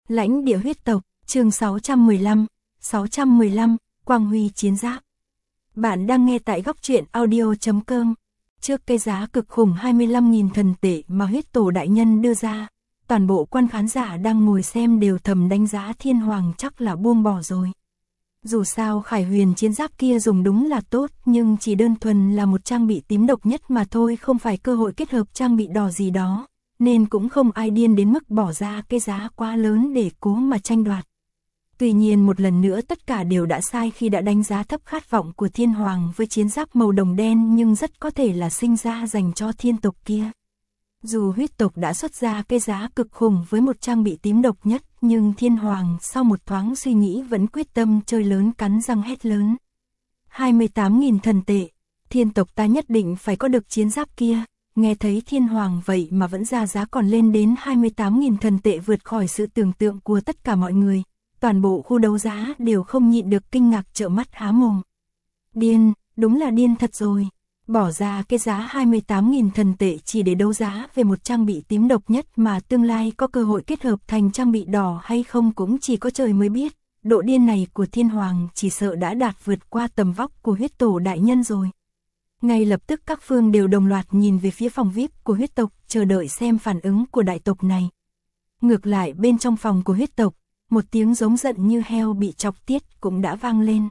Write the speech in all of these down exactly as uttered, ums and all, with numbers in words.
Lãnh địa huyết tộc, chương sáu trăm mười lăm, sáu trăm mười lăm, Quang Huy chiến giáp. Bạn đang nghe tại góc truyện audio chấm com. Trước cái giá cực khủng hai mươi lăm nghìn thần tệ mà huyết tổ đại nhân đưa ra, toàn bộ quan khán giả đang ngồi xem đều thầm đánh giá Thiên Hoàng chắc là buông bỏ rồi. Dù sao Khải Huyền chiến giáp kia dùng đúng là tốt, nhưng chỉ đơn thuần là một trang bị tím độc nhất mà thôi, không phải cơ hội kết hợp trang bị đỏ gì đó, nên cũng không ai điên đến mức bỏ ra cái giá quá lớn để cố mà tranh đoạt. Tuy nhiên một lần nữa tất cả đều đã sai khi đã đánh giá thấp khát vọng của Thiên Hoàng với chiến giáp màu đồng đen, nhưng rất có thể là sinh ra dành cho thiên tộc kia. Dù huyết tộc đã xuất ra cái giá cực khủng với một trang bị tím độc nhất, nhưng Thiên Hoàng sau một thoáng suy nghĩ vẫn quyết tâm chơi lớn, cắn răng hét lớn. hai mươi tám nghìn thần tệ, thiên tộc ta nhất định phải có được chiến giáp kia. Nghe thấy Thiên Hoàng vậy mà vẫn ra giá còn lên đến hai mươi tám nghìn thần tệ, vượt khỏi sự tưởng tượng của tất cả mọi người. Toàn bộ khu đấu giá đều không nhịn được kinh ngạc trợn mắt há mồm. Điên, đúng là điên thật rồi. Bỏ ra cái giá hai mươi tám nghìn thần tệ chỉ để đấu giá về một trang bị tím độc nhất mà tương lai có cơ hội kết hợp thành trang bị đỏ hay không cũng chỉ có trời mới biết. Độ điên này của Thiên Hoàng chỉ sợ đã đạt vượt qua tầm vóc của huyết tổ đại nhân rồi. Ngay lập tức các phương đều đồng loạt nhìn về phía phòng vi ai pi của huyết tộc, chờ đợi xem phản ứng của đại tộc này. Ngược lại bên trong phòng của huyết tộc, một tiếng giống giận như heo bị chọc tiết cũng đã vang lên.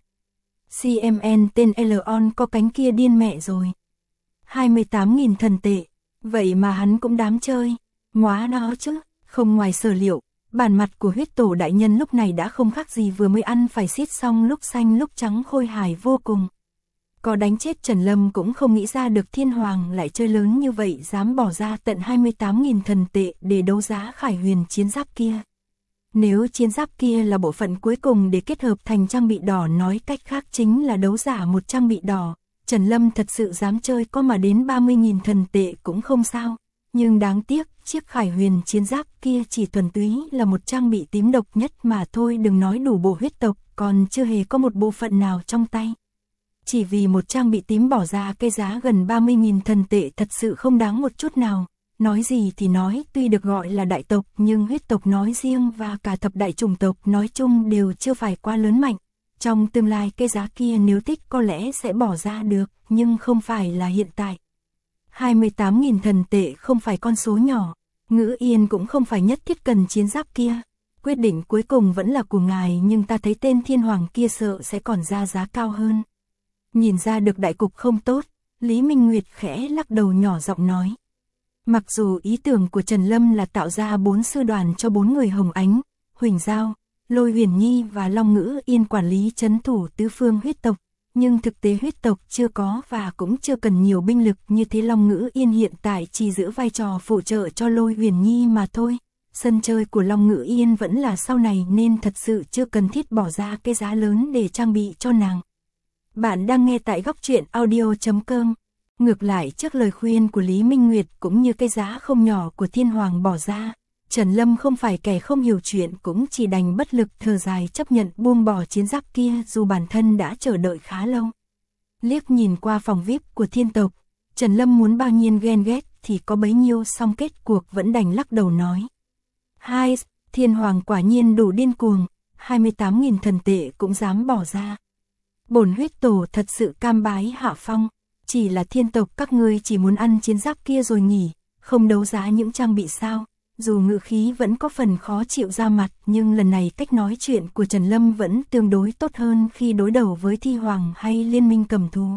xê em en tên Elon có cánh kia điên mẹ rồi. hai mươi tám nghìn thần tệ, vậy mà hắn cũng dám chơi, móa nó chứ. Không ngoài sở liệu, bản mặt của huyết tổ đại nhân lúc này đã không khác gì vừa mới ăn phải xiết xong lúc xanh lúc trắng, khôi hài vô cùng. Có đánh chết Trần Lâm cũng không nghĩ ra được Thiên Hoàng lại chơi lớn như vậy, dám bỏ ra tận hai mươi tám nghìn thần tệ để đấu giá Khải Huyền chiến giáp kia. Nếu chiến giáp kia là bộ phận cuối cùng để kết hợp thành trang bị đỏ, nói cách khác chính là đấu giả một trang bị đỏ, Trần Lâm thật sự dám chơi có mà đến ba mươi nghìn thần tệ cũng không sao. Nhưng đáng tiếc, chiếc Khải Huyền chiến giáp kia chỉ thuần túy là một trang bị tím độc nhất mà thôi, đừng nói đủ bộ huyết tộc, còn chưa hề có một bộ phận nào trong tay. Chỉ vì một trang bị tím bỏ ra cái giá gần ba mươi nghìn thần tệ thật sự không đáng một chút nào. Nói gì thì nói, tuy được gọi là đại tộc nhưng huyết tộc nói riêng và cả thập đại chủng tộc nói chung đều chưa phải quá lớn mạnh. Trong tương lai cái giá kia nếu thích có lẽ sẽ bỏ ra được, nhưng không phải là hiện tại. hai mươi tám nghìn thần tệ không phải con số nhỏ, Ngữ Yên cũng không phải nhất thiết cần chiến giáp kia. Quyết định cuối cùng vẫn là của ngài, nhưng ta thấy tên Thiên Hoàng kia sợ sẽ còn ra giá cao hơn. Nhìn ra được đại cục không tốt, Lý Minh Nguyệt khẽ lắc đầu nhỏ giọng nói. Mặc dù ý tưởng của Trần Lâm là tạo ra bốn sư đoàn cho bốn người Hồng Ánh, Huỳnh Giao, Lôi Huyền Nhi và Long Ngữ Yên quản lý trấn thủ tứ phương huyết tộc, nhưng thực tế huyết tộc chưa có và cũng chưa cần nhiều binh lực như thế. Long Ngữ Yên hiện tại chỉ giữ vai trò phụ trợ cho Lôi Huyền Nhi mà thôi. Sân chơi của Long Ngữ Yên vẫn là sau này nên thật sự chưa cần thiết bỏ ra cái giá lớn để trang bị cho nàng. Bạn đang nghe tại góc truyện audio chấm com. Ngược lại trước lời khuyên của Lý Minh Nguyệt cũng như cái giá không nhỏ của Thiên Hoàng bỏ ra, Trần Lâm không phải kẻ không hiểu chuyện, cũng chỉ đành bất lực thở dài chấp nhận buông bỏ chiến giáp kia dù bản thân đã chờ đợi khá lâu. Liếc nhìn qua phòng vi ai pi của thiên tộc, Trần Lâm muốn bao nhiêu ghen ghét thì có bấy nhiêu, song kết cuộc vẫn đành lắc đầu nói. Hai, Thiên Hoàng quả nhiên đủ điên cuồng, hai mươi tám nghìn thần tệ cũng dám bỏ ra. Bổn huyết tổ thật sự cam bái hạ phong. Chỉ là thiên tộc các ngươi chỉ muốn ăn chiến giáp kia rồi nhỉ, không đấu giá những trang bị sao? Dù ngữ khí vẫn có phần khó chịu ra mặt, nhưng lần này cách nói chuyện của Trần Lâm vẫn tương đối tốt hơn khi đối đầu với Thi Hoàng hay Liên minh cầm thú.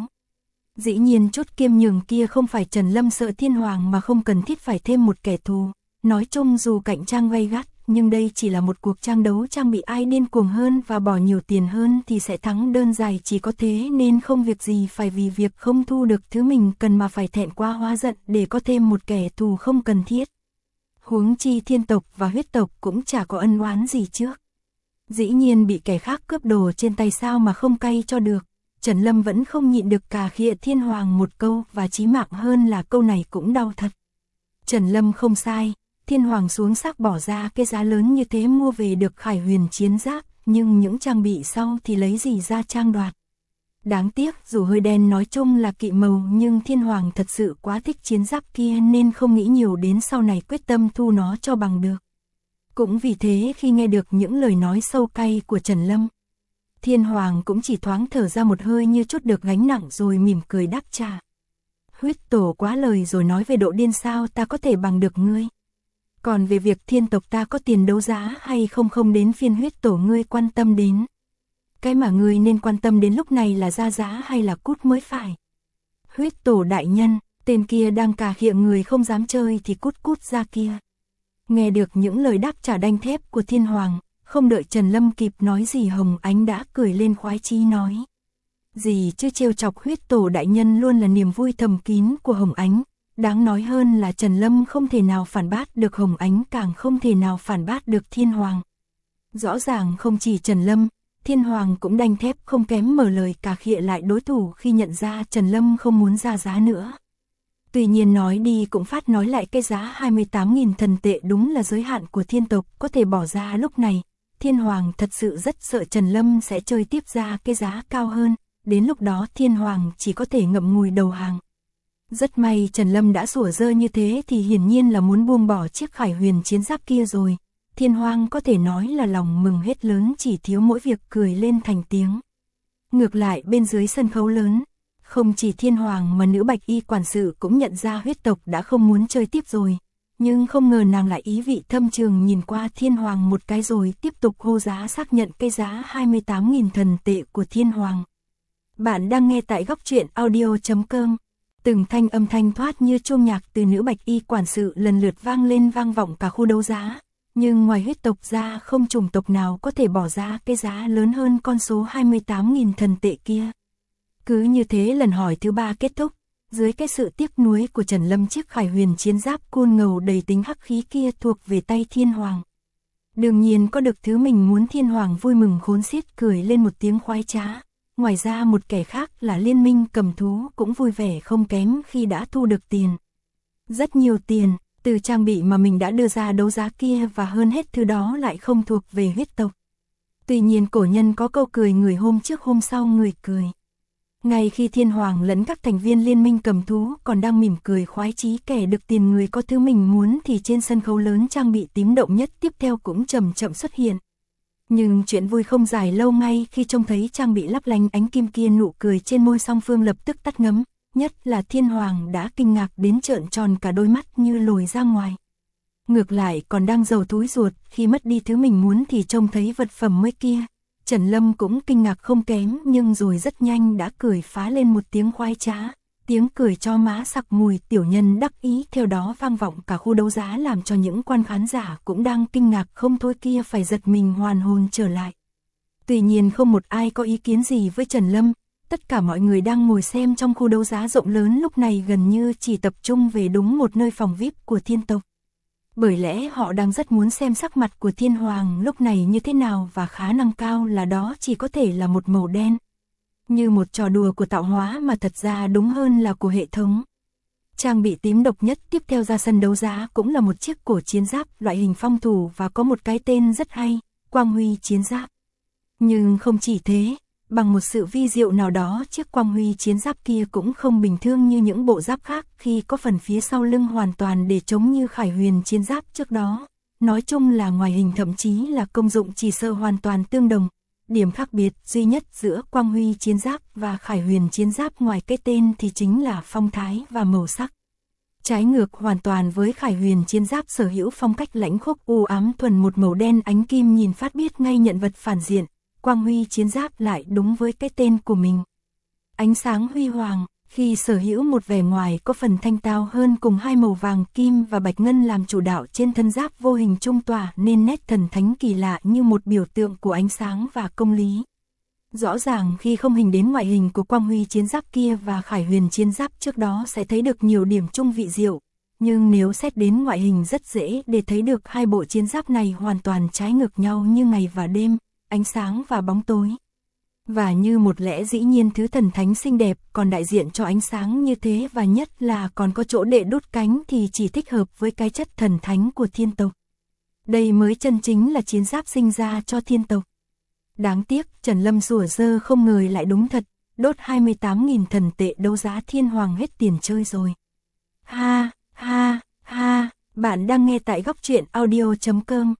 Dĩ nhiên chút kiêm nhường kia không phải Trần Lâm sợ Thiên Hoàng mà không cần thiết phải thêm một kẻ thù. Nói chung dù cạnh tranh gay gắt, nhưng đây chỉ là một cuộc trang đấu, trang bị ai điên cuồng hơn và bỏ nhiều tiền hơn thì sẽ thắng, đơn giản chỉ có thế, nên không việc gì phải vì việc không thu được thứ mình cần mà phải thẹn quá hóa giận để có thêm một kẻ thù không cần thiết. Huống chi thiên tộc và huyết tộc cũng chả có ân oán gì trước. Dĩ nhiên bị kẻ khác cướp đồ trên tay sao mà không cay cho được. Trần Lâm vẫn không nhịn được cà khịa Thiên Hoàng một câu, và chí mạng hơn là câu này cũng đau thật. Trần Lâm không sai. Thiên Hoàng xuống sắc bỏ ra cái giá lớn như thế mua về được Khải Huyền chiến giáp, nhưng những trang bị sau thì lấy gì ra trang đoạt. Đáng tiếc dù hơi đen nói chung là kỵ màu, nhưng Thiên Hoàng thật sự quá thích chiến giáp kia nên không nghĩ nhiều đến sau này, quyết tâm thu nó cho bằng được. Cũng vì thế khi nghe được những lời nói sâu cay của Trần Lâm, Thiên Hoàng cũng chỉ thoáng thở ra một hơi như chút được gánh nặng rồi mỉm cười đáp trả. Huyết tổ quá lời rồi, nói về độ điên sao ta có thể bằng được ngươi. Còn về việc thiên tộc ta có tiền đấu giá hay không không đến phiên huyết tổ ngươi quan tâm đến. Cái mà ngươi nên quan tâm đến lúc này là ra giá hay là cút mới phải. Huyết tổ đại nhân, tên kia đang cà khịa người không dám chơi thì cút cút ra kia. Nghe được những lời đáp trả đanh thép của Thiên Hoàng, không đợi Trần Lâm kịp nói gì Hồng Ánh đã cười lên khoái chí nói. Gì chứ, trêu chọc huyết tổ đại nhân luôn là niềm vui thầm kín của Hồng Ánh. Đáng nói hơn là Trần Lâm không thể nào phản bác được Hồng Ánh, càng không thể nào phản bác được Thiên Hoàng. Rõ ràng không chỉ Trần Lâm, Thiên Hoàng cũng đanh thép không kém mở lời cà khịa lại đối thủ khi nhận ra Trần Lâm không muốn ra giá nữa. Tuy nhiên nói đi cũng phát nói lại, cái giá hai mươi tám nghìn thần tệ đúng là giới hạn của thiên tộc có thể bỏ ra lúc này. Thiên Hoàng thật sự rất sợ Trần Lâm sẽ chơi tiếp ra cái giá cao hơn, đến lúc đó Thiên Hoàng chỉ có thể ngậm ngùi đầu hàng. Rất may Trần Lâm đã sủa dơ như thế thì hiển nhiên là muốn buông bỏ chiếc Khải Huyền chiến giáp kia rồi. Thiên Hoàng có thể nói là lòng mừng hết lớn, chỉ thiếu mỗi việc cười lên thành tiếng. Ngược lại bên dưới sân khấu lớn, không chỉ Thiên Hoàng mà nữ bạch y quản sự cũng nhận ra huyết tộc đã không muốn chơi tiếp rồi. Nhưng không ngờ nàng lại ý vị thâm trường nhìn qua Thiên Hoàng một cái rồi tiếp tục hô giá xác nhận cái giá hai mươi tám nghìn thần tệ của Thiên Hoàng. Bạn đang nghe tại góc truyện audio chấm com. Từng thanh âm thanh thoát như chuông nhạc từ nữ bạch y quản sự lần lượt vang lên vang vọng cả khu đấu giá. Nhưng ngoài huyết tộc ra không chủng tộc nào có thể bỏ ra cái giá lớn hơn con số hai mươi tám nghìn thần tệ kia. Cứ như thế lần hỏi thứ ba kết thúc, dưới cái sự tiếc nuối của Trần Lâm, chiếc Khải Huyền chiến giáp côn ngầu đầy tính hắc khí kia thuộc về tay Thiên Hoàng. Đương nhiên có được thứ mình muốn, Thiên Hoàng vui mừng khốn xiết cười lên một tiếng khoái trá. Ngoài ra một kẻ khác là Liên Minh Cầm Thú cũng vui vẻ không kém khi đã thu được tiền. Rất nhiều tiền, từ trang bị mà mình đã đưa ra đấu giá kia, và hơn hết thứ đó lại không thuộc về huyết tộc. Tuy nhiên cổ nhân có câu cười người hôm trước hôm sau người cười. Ngay khi Thiên Hoàng lẫn các thành viên Liên Minh Cầm Thú còn đang mỉm cười khoái chí kẻ được tiền người có thứ mình muốn, thì trên sân khấu lớn trang bị tím động nhất tiếp theo cũng chậm chậm xuất hiện. Nhưng chuyện vui không dài lâu, ngay khi trông thấy trang bị lấp lánh ánh kim kia, nụ cười trên môi song phương lập tức tắt ngấm, nhất là Thiên Hoàng đã kinh ngạc đến trợn tròn cả đôi mắt như lồi ra ngoài. Ngược lại còn đang giàu túi ruột khi mất đi thứ mình muốn thì trông thấy vật phẩm mới kia, Trần Lâm cũng kinh ngạc không kém, nhưng rồi rất nhanh đã cười phá lên một tiếng khoái trá. Tiếng cười cho má sặc mùi tiểu nhân đắc ý theo đó vang vọng cả khu đấu giá, làm cho những quan khán giả cũng đang kinh ngạc không thôi kia phải giật mình hoàn hồn trở lại. Tuy nhiên không một ai có ý kiến gì với Trần Lâm, tất cả mọi người đang ngồi xem trong khu đấu giá rộng lớn lúc này gần như chỉ tập trung về đúng một nơi phòng vi ai pi của thiên tộc. Bởi lẽ họ đang rất muốn xem sắc mặt của Thiên Hoàng lúc này như thế nào, và khả năng cao là đó chỉ có thể là một màu đen. Như một trò đùa của tạo hóa mà thật ra đúng hơn là của hệ thống. Trang bị tím độc nhất tiếp theo ra sân đấu giá cũng là một chiếc cổ chiến giáp loại hình phong thủ và có một cái tên rất hay, Quang Huy chiến giáp. Nhưng không chỉ thế, bằng một sự vi diệu nào đó, chiếc Quang Huy chiến giáp kia cũng không bình thường như những bộ giáp khác khi có phần phía sau lưng hoàn toàn để chống như Khải Huyền chiến giáp trước đó. Nói chung là ngoài hình thậm chí là công dụng chỉ sợ hoàn toàn tương đồng. Điểm khác biệt duy nhất giữa Quang Huy chiến giáp và Khải Huyền chiến giáp ngoài cái tên thì chính là phong thái và màu sắc. Trái ngược hoàn toàn với Khải Huyền chiến giáp sở hữu phong cách lãnh khốc u ám thuần một màu đen ánh kim nhìn phát biết ngay nhận vật phản diện, Quang Huy chiến giáp lại đúng với cái tên của mình. Ánh sáng huy hoàng, khi sở hữu một vẻ ngoài có phần thanh tao hơn cùng hai màu vàng kim và bạch ngân làm chủ đạo trên thân giáp, vô hình trung tỏa nên nét thần thánh kỳ lạ như một biểu tượng của ánh sáng và công lý. Rõ ràng khi không hình đến ngoại hình của Quang Huy chiến giáp kia và Khải Huyền chiến giáp trước đó sẽ thấy được nhiều điểm chung vị diệu, nhưng nếu xét đến ngoại hình rất dễ để thấy được hai bộ chiến giáp này hoàn toàn trái ngược nhau như ngày và đêm, ánh sáng và bóng tối. Và như một lẽ dĩ nhiên thứ thần thánh xinh đẹp còn đại diện cho ánh sáng như thế, và nhất là còn có chỗ để đốt cánh thì chỉ thích hợp với cái chất thần thánh của thiên tộc. Đây mới chân chính là chiến giáp sinh ra cho thiên tộc. Đáng tiếc Trần Lâm sủa dơ không ngờ lại đúng thật, đốt hai mươi tám nghìn thần tệ đấu giá Thiên Hoàng hết tiền chơi rồi. Ha, ha, ha, bạn đang nghe tại góc truyện audio chấm com.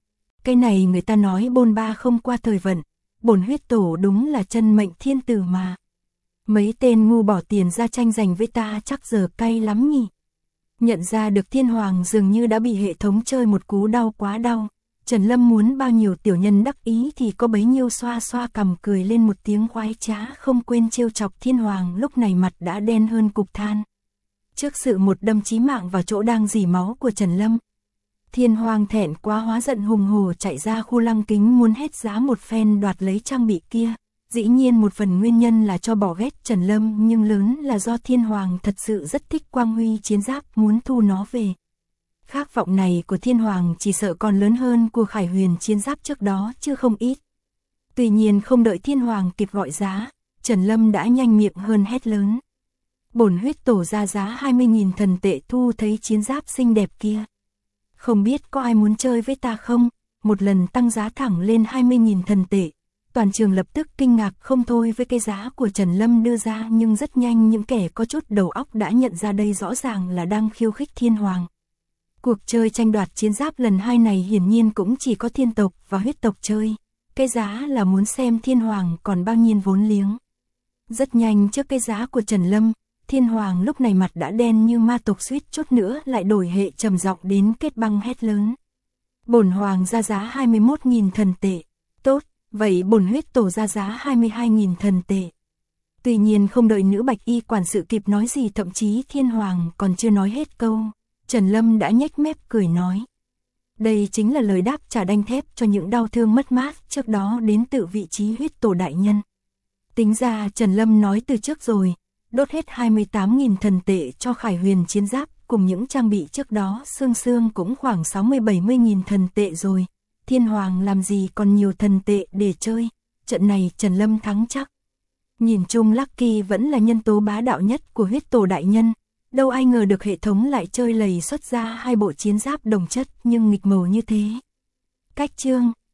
Cái này người ta nói bôn ba không qua thời vận, bổn huyết tổ đúng là chân mệnh thiên tử mà. Mấy tên ngu bỏ tiền ra tranh giành với ta chắc giờ cay lắm nhỉ. Nhận ra được Thiên Hoàng dường như đã bị hệ thống chơi một cú đau quá đau. Trần Lâm muốn bao nhiêu tiểu nhân đắc ý thì có bấy nhiêu, xoa xoa cằm cười lên một tiếng khoái trá, không quên trêu chọc Thiên Hoàng lúc này mặt đã đen hơn cục than. Trước sự một đâm chí mạng vào chỗ đang rỉ máu của Trần Lâm, Thiên Hoàng thẹn quá hóa giận hùng hổ chạy ra khu lăng kính muốn hét giá một phen đoạt lấy trang bị kia. Dĩ nhiên một phần nguyên nhân là cho bỏ ghét Trần Lâm, nhưng lớn là do Thiên Hoàng thật sự rất thích Quang Huy chiến giáp, muốn thu nó về. Khát vọng này của Thiên Hoàng chỉ sợ còn lớn hơn của Khải Huyền chiến giáp trước đó chứ không ít. Tuy nhiên không đợi Thiên Hoàng kịp gọi giá, Trần Lâm đã nhanh miệng hơn hét lớn. Bổn huyết tổ ra giá hai mươi nghìn thần tệ thu thấy chiến giáp xinh đẹp kia. Không biết có ai muốn chơi với ta không? Một lần tăng giá thẳng lên hai mươi nghìn thần tệ. Toàn trường lập tức kinh ngạc không thôi với cái giá của Trần Lâm đưa ra, nhưng rất nhanh những kẻ có chút đầu óc đã nhận ra đây rõ ràng là đang khiêu khích Thiên Hoàng. Cuộc chơi tranh đoạt chiến giáp lần hai này hiển nhiên cũng chỉ có thiên tộc và huyết tộc chơi. Cái giá là muốn xem Thiên Hoàng còn bao nhiêu vốn liếng. Rất nhanh trước cái giá của Trần Lâm, Thiên Hoàng lúc này mặt đã đen như ma tộc, suýt chút nữa lại đổi hệ trầm giọng đến kết băng hét lớn. Bổn Hoàng ra giá hai mươi mốt nghìn thần tệ. Tốt, vậy bổn huyết tổ ra giá hai mươi hai nghìn thần tệ. Tuy nhiên không đợi nữ bạch y quản sự kịp nói gì, thậm chí Thiên Hoàng còn chưa nói hết câu, Trần Lâm đã nhếch mép cười nói. Đây chính là lời đáp trả đanh thép cho những đau thương mất mát trước đó đến từ vị trí huyết tổ đại nhân. Tính ra Trần Lâm nói từ trước rồi, đốt hết hai mươi tám nghìn thần tệ cho Khải Huyền chiến giáp cùng những trang bị trước đó, xương xương cũng khoảng sáu mươi bảy mươi nghìn thần tệ rồi. Thiên Hoàng làm gì còn nhiều thần tệ để chơi, trận này Trần Lâm thắng chắc. Nhìn chung Lucky vẫn là nhân tố bá đạo nhất của huyết tổ đại nhân, đâu ai ngờ được hệ thống lại chơi lầy xuất ra hai bộ chiến giáp đồng chất nhưng nghịch màu như thế. Cách chương